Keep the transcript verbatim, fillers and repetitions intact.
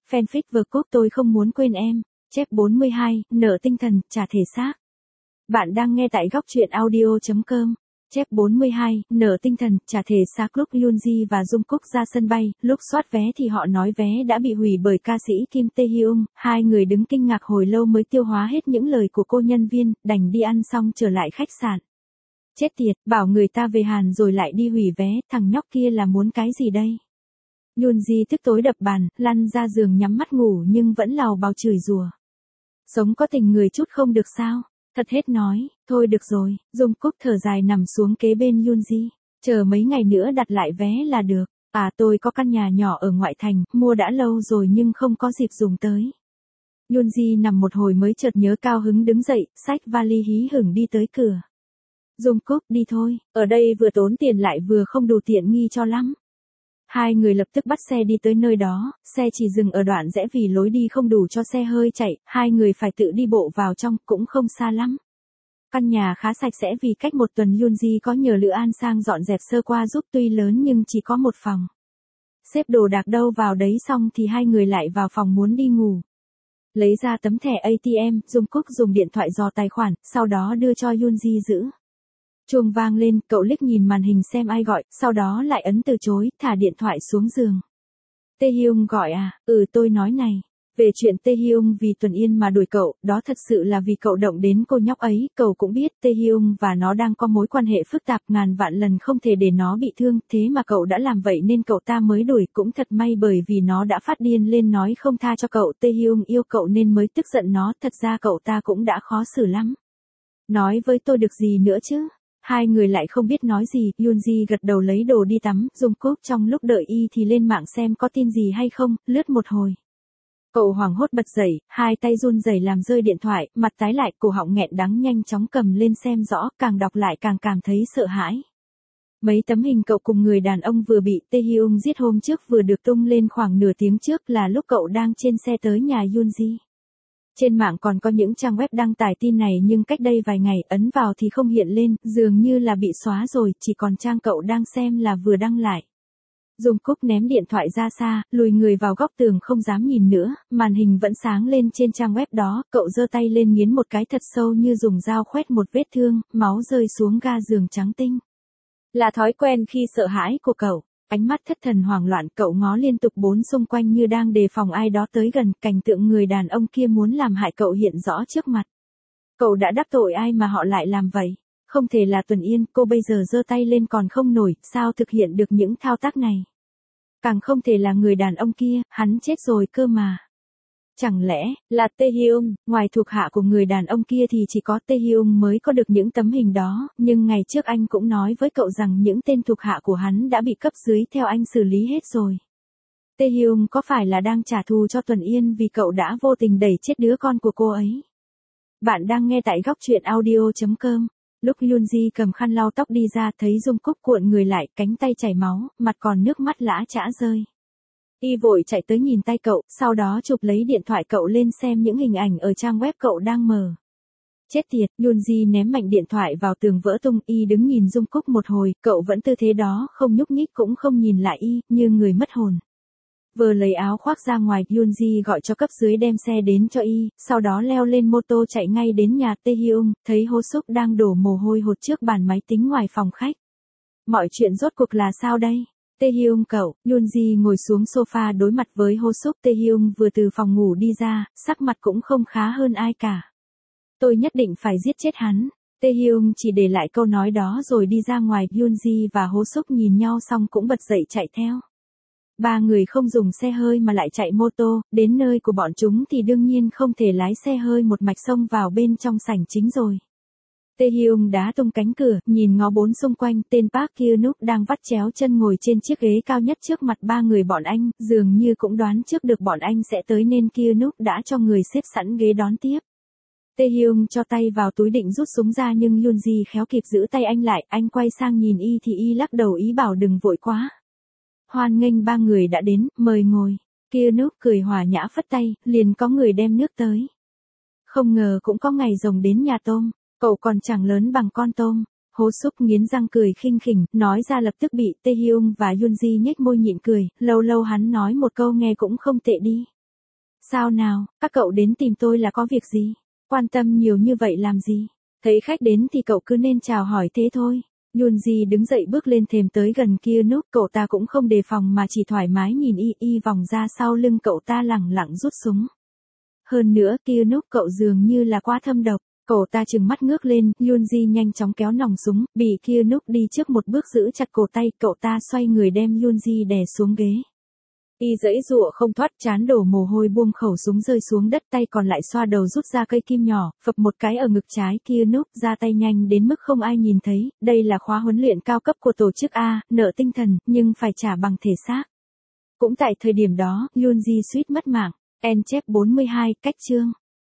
Fanfic vừa cốt tôi không muốn quên em. Chép bốn mươi hai, nợ tinh thần, trả thể xác. Bạn đang nghe tại góc truyện audio chấm com. Chép bốn mươi hai, nợ tinh thần, trả thể xác. Lúc Yoonji và Jungkook ra sân bay, lúc soát vé thì họ nói vé đã bị hủy bởi ca sĩ Kim Taehyung. Hai người đứng kinh ngạc hồi lâu mới tiêu hóa hết những lời của cô nhân viên, đành đi ăn xong trở lại khách sạn. Chết tiệt, bảo người ta về Hàn rồi lại đi hủy vé, thằng nhóc kia là muốn cái gì đây? Yoonji tức tối đập bàn, lăn ra giường nhắm mắt ngủ nhưng vẫn lào bào chửi rủa. Sống có tình người chút không được sao? Thật hết nói, thôi được rồi, Jungkook thở dài nằm xuống kế bên Yoonji. Chờ mấy ngày nữa đặt lại vé là được. À tôi có căn nhà nhỏ ở ngoại thành, mua đã lâu rồi nhưng không có dịp dùng tới. Yoonji nằm một hồi mới chợt nhớ cao hứng đứng dậy, xách vali hí hửng đi tới cửa. Jungkook đi thôi, ở đây vừa tốn tiền lại vừa không đủ tiện nghi cho lắm. Hai người lập tức bắt xe đi tới nơi đó, xe chỉ dừng ở đoạn rẽ vì lối đi không đủ cho xe hơi chạy, hai người phải tự đi bộ vào trong, cũng không xa lắm. Căn nhà khá sạch sẽ vì cách một tuần Yoonji có nhờ Lữ An Sang dọn dẹp sơ qua giúp, tuy lớn nhưng chỉ có một phòng. Xếp đồ đạc đâu vào đấy xong thì hai người lại vào phòng muốn đi ngủ. Lấy ra tấm thẻ a tê em, Jungkook dùng điện thoại dò tài khoản, sau đó đưa cho Yoonji giữ. Chuông vang lên, cậu liếc nhìn màn hình xem ai gọi, sau đó lại ấn từ chối, thả điện thoại xuống giường. Taehyung gọi à, ừ tôi nói này. Về chuyện Taehyung vì Tuần Yên mà đuổi cậu, đó thật sự là vì cậu động đến cô nhóc ấy, cậu cũng biết Taehyung và nó đang có mối quan hệ phức tạp, ngàn vạn lần không thể để nó bị thương, thế mà cậu đã làm vậy nên cậu ta mới đuổi, cũng thật may bởi vì nó đã phát điên lên nói không tha cho cậu, Taehyung yêu cậu nên mới tức giận nó, thật ra cậu ta cũng đã khó xử lắm. Nói với tôi được gì nữa chứ? Hai người lại không biết nói gì, Yoonji gật đầu lấy đồ đi tắm, Jungkook trong lúc đợi y thì lên mạng xem có tin gì hay không, lướt một hồi. Cậu hoảng hốt bật dậy, hai tay run rẩy làm rơi điện thoại, mặt tái lại, cổ họng nghẹn đắng nhanh chóng cầm lên xem rõ, càng đọc lại càng cảm thấy sợ hãi. Mấy tấm hình cậu cùng người đàn ông vừa bị Taehyung giết hôm trước vừa được tung lên khoảng nửa tiếng trước, là lúc cậu đang trên xe tới nhà Yoonji. Trên mạng còn có những trang web đăng tải tin này nhưng cách đây vài ngày ấn vào thì không hiện lên, dường như là bị xóa rồi, chỉ còn trang cậu đang xem là vừa đăng lại. Jungkook ném điện thoại ra xa, lùi người vào góc tường không dám nhìn nữa, màn hình vẫn sáng lên trên trang web đó, cậu giơ tay lên nghiến một cái thật sâu như dùng dao khoét một vết thương, máu rơi xuống ga giường trắng tinh. Là thói quen khi sợ hãi của cậu. Ánh mắt thất thần hoảng loạn, cậu ngó liên tục bốn xung quanh như đang đề phòng ai đó tới gần, cảnh tượng người đàn ông kia muốn làm hại cậu hiện rõ trước mặt. Cậu đã đắc tội ai mà họ lại làm vậy? Không thể là Tuần Yên, cô bây giờ giơ tay lên còn không nổi, sao thực hiện được những thao tác này? Càng không thể là người đàn ông kia, hắn chết rồi cơ mà. Chẳng lẽ, là Taehyung, ngoài thuộc hạ của người đàn ông kia thì chỉ có Taehyung mới có được những tấm hình đó, nhưng ngày trước anh cũng nói với cậu rằng những tên thuộc hạ của hắn đã bị cấp dưới theo anh xử lý hết rồi. Taehyung có phải là đang trả thù cho Tuần Yên vì cậu đã vô tình đẩy chết đứa con của cô ấy? Bạn đang nghe tại góc truyện audio chấm com. Lúc Yoonji cầm khăn lau tóc đi ra thấy Jungkook cuộn người lại, cánh tay chảy máu, mặt còn nước mắt lã chã rơi. Y vội chạy tới nhìn tay cậu, sau đó chụp lấy điện thoại cậu lên xem những hình ảnh ở trang web cậu đang mở. Chết tiệt, Yoonji ném mạnh điện thoại vào tường vỡ tung, Y đứng nhìn Jungkook một hồi, cậu vẫn tư thế đó, không nhúc nhích cũng không nhìn lại Y, như người mất hồn. Vừa lấy áo khoác ra ngoài, Yoonji gọi cho cấp dưới đem xe đến cho Y, sau đó leo lên mô tô chạy ngay đến nhà Taehyung, thấy Ho Suk đang đổ mồ hôi hột trước bàn máy tính ngoài phòng khách. Mọi chuyện rốt cuộc là sao đây? Taehyung cậu, Yoonji ngồi xuống sofa đối mặt với Ho Suk. Taehyung vừa từ phòng ngủ đi ra, sắc mặt cũng không khá hơn ai cả. Tôi nhất định phải giết chết hắn. Taehyung chỉ để lại câu nói đó rồi đi ra ngoài, Yoonji và Ho Suk nhìn nhau xong cũng bật dậy chạy theo. Ba người không dùng xe hơi mà lại chạy mô tô, đến nơi của bọn chúng thì đương nhiên không thể lái xe hơi một mạch xông vào bên trong sảnh chính rồi. Taehyung đá tung cánh cửa, nhìn ngó bốn xung quanh, tên Park Kyunuk đang vắt chéo chân ngồi trên chiếc ghế cao nhất trước mặt ba người bọn anh, dường như cũng đoán trước được bọn anh sẽ tới nên Kyunuk đã cho người xếp sẵn ghế đón tiếp. Taehyung cho tay vào túi định rút súng ra nhưng Yoonji khéo kịp giữ tay anh lại, anh quay sang nhìn Y thì Y lắc đầu ý bảo đừng vội quá. Hoan nghênh ba người đã đến, mời ngồi. Kyunuk cười hòa nhã phất tay, liền có người đem nước tới. Không ngờ cũng có ngày rồng đến nhà tôm. Cậu còn chẳng lớn bằng con tôm. Ho Suk nghiến răng cười khinh khỉnh, nói ra lập tức bị Taehyung và Yoonji nhếch môi nhịn cười, lâu lâu hắn nói một câu nghe cũng không tệ đi. Sao nào, các cậu đến tìm tôi là có việc gì? Quan tâm nhiều như vậy làm gì? Thấy khách đến thì cậu cứ nên chào hỏi thế thôi. Yoonji đứng dậy bước lên thềm tới gần kia núp, cậu ta cũng không đề phòng mà chỉ thoải mái nhìn y y vòng ra sau lưng cậu ta lẳng lặng rút súng. Hơn nữa kia núp cậu dường như là quá thâm độc, cậu ta trừng mắt ngước lên, Yoonji nhanh chóng kéo nòng súng, bị kia núp đi trước một bước giữ chặt cổ tay, cậu ta xoay người đem Yoonji đè xuống ghế. Y giãy giụa không thoát, trán đổ mồ hôi, buông khẩu súng rơi xuống đất, tay còn lại xoa đầu rút ra cây kim nhỏ, phập một cái ở ngực trái. Kia núp ra tay nhanh đến mức không ai nhìn thấy, đây là khóa huấn luyện cao cấp của tổ chức A, nợ tinh thần, nhưng phải trả bằng thể xác. Cũng tại thời điểm đó, Yoonji suýt mất mạng. End chapter bốn mươi hai, cách chương.